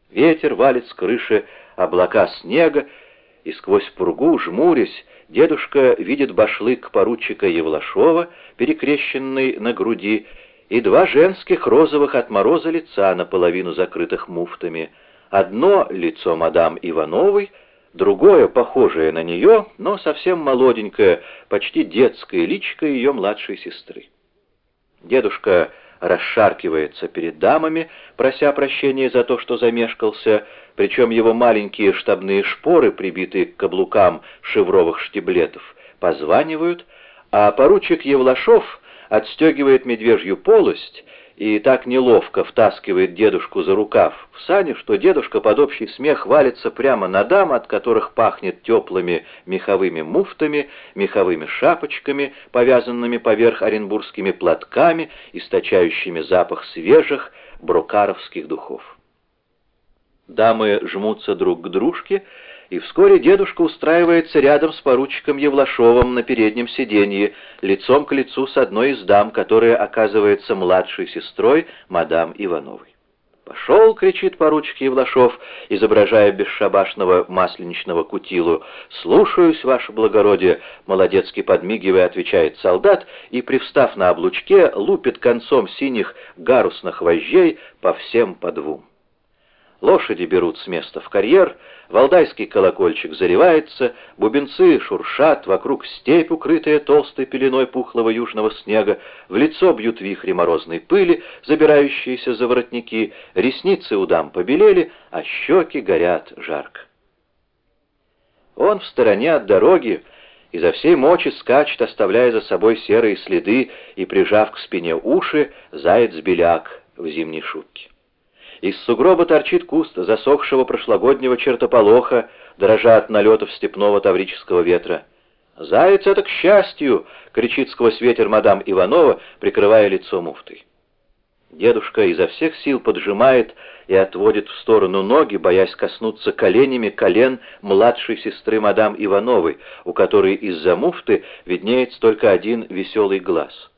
Ветер валит с крыши облака снега, и сквозь пургу, жмурясь, дедушка видит башлык поручика Евлашова, перекрещенный на груди, и два женских розовых от мороза лица, наполовину закрытых муфтами. Одно — лицо мадам Ивановой, другое, похожее на нее, но совсем молоденькое, почти детское личико ее младшей сестры. Дедушка расшаркивается перед дамами, прося прощения за то, что замешкался, причем его маленькие штабные шпоры, прибитые к каблукам шевровых штиблетов, позванивают, а поручик Евлашов отстегивает медвежью полость и так неловко втаскивает дедушку за рукав в сани, что дедушка под общий смех валится прямо на дам, от которых пахнет теплыми меховыми муфтами, меховыми шапочками, повязанными поверх оренбургскими платками, источающими запах свежих брокаровских духов. Дамы жмутся друг к дружке, и вскоре дедушка устраивается рядом с поручиком Евлашовым на переднем сиденье, лицом к лицу с одной из дам, которая оказывается младшей сестрой мадам Ивановой. «Пошел!» — кричит поручик Евлашов, изображая бесшабашного масленичного кутилу. «Слушаюсь, ваше благородие!» — молодецки подмигивая, отвечает солдат, и, привстав на облучке, лупит концом синих гарусных вожжей по всем по двум. Лошади берут с места в карьер, валдайский колокольчик заливается, бубенцы шуршат, вокруг степь, укрытая толстой пеленой пухлого южного снега, в лицо бьют вихри морозной пыли, забирающиеся за воротники, ресницы у дам побелели, а щеки горят жарко. Он в стороне от дороги изо всей мочи скачет, оставляя за собой серые следы и, прижав к спине уши, заяц-беляк в зимней шубке. Из сугроба торчит куст засохшего прошлогоднего чертополоха, дрожа от налетов степного таврического ветра. «Заяц — это к счастью!» — кричит сквозь ветер мадам Иванова, прикрывая лицо муфтой. Дедушка изо всех сил поджимает и отводит в сторону ноги, боясь коснуться коленями колен младшей сестры мадам Ивановой, у которой из-за муфты виднеется только один веселый глаз.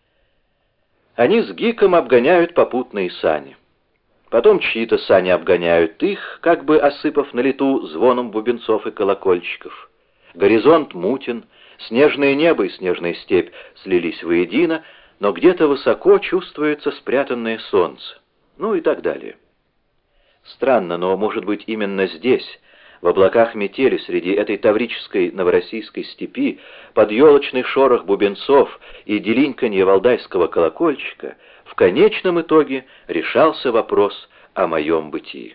Они с Гиком обгоняют попутные сани. Потом чьи-то сани обгоняют их, как бы осыпав на лету звоном бубенцов и колокольчиков. Горизонт мутен, снежное небо и снежная степь слились воедино, но где-то высоко чувствуется спрятанное солнце. Ну и так далее. Странно, но, может быть, именно здесь, в облаках метели, среди этой таврической новороссийской степи, под елочный шорох бубенцов и делиньканье валдайского колокольчика, в конечном итоге решался вопрос о моем бытии.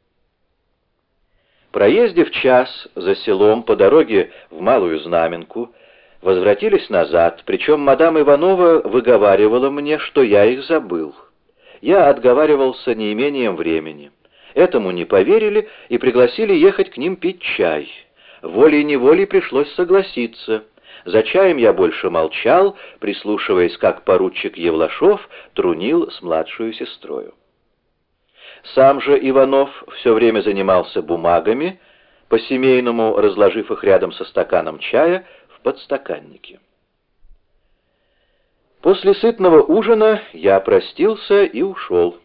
Проездив час за селом по дороге в Малую Знаменку, возвратились назад, причем мадам Иванова выговаривала мне, что я их забыл. Я отговаривался неимением времени. Этому не поверили и пригласили ехать к ним пить чай. Волей-неволей пришлось согласиться. За чаем я больше молчал, прислушиваясь, как поручик Евлашов трунил с младшую сестрою. Сам же Иванов все время занимался бумагами, по-семейному разложив их рядом со стаканом чая в подстаканнике. После сытного ужина я простился и ушел.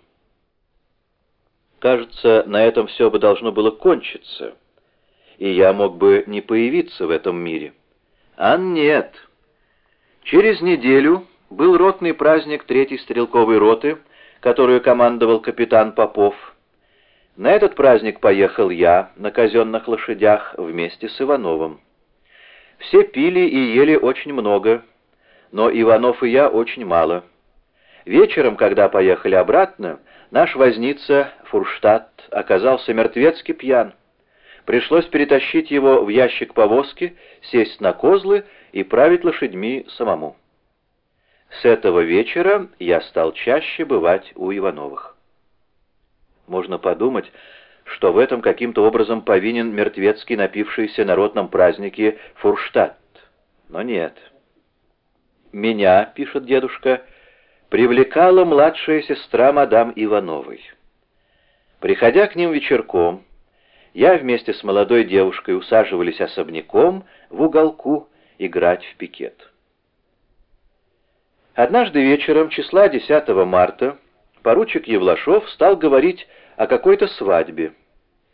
Кажется, на этом все бы должно было кончиться, и я мог бы не появиться в этом мире. А нет. Через неделю был ротный праздник 3-й стрелковой роты, которую командовал капитан Попов. На этот праздник поехал я на казенных лошадях вместе с Ивановым. Все пили и ели очень много, но Иванов и я очень мало. Вечером, когда поехали обратно, наш возница Фурштадт оказался мертвецки пьян. Пришлось перетащить его в ящик повозки, сесть на козлы и править лошадьми самому. С этого вечера я стал чаще бывать у Ивановых. Можно подумать, что в этом каким-то образом повинен мертвецкий напившийся на ротном празднике Фурштадт. Но нет. «Меня, — пишет дедушка, — привлекала младшая сестра мадам Ивановой. Приходя к ним вечерком, я вместе с молодой девушкой усаживались особняком в уголку играть в пикет. Однажды вечером, числа 10 марта, поручик Евлашов стал говорить о какой-то свадьбе.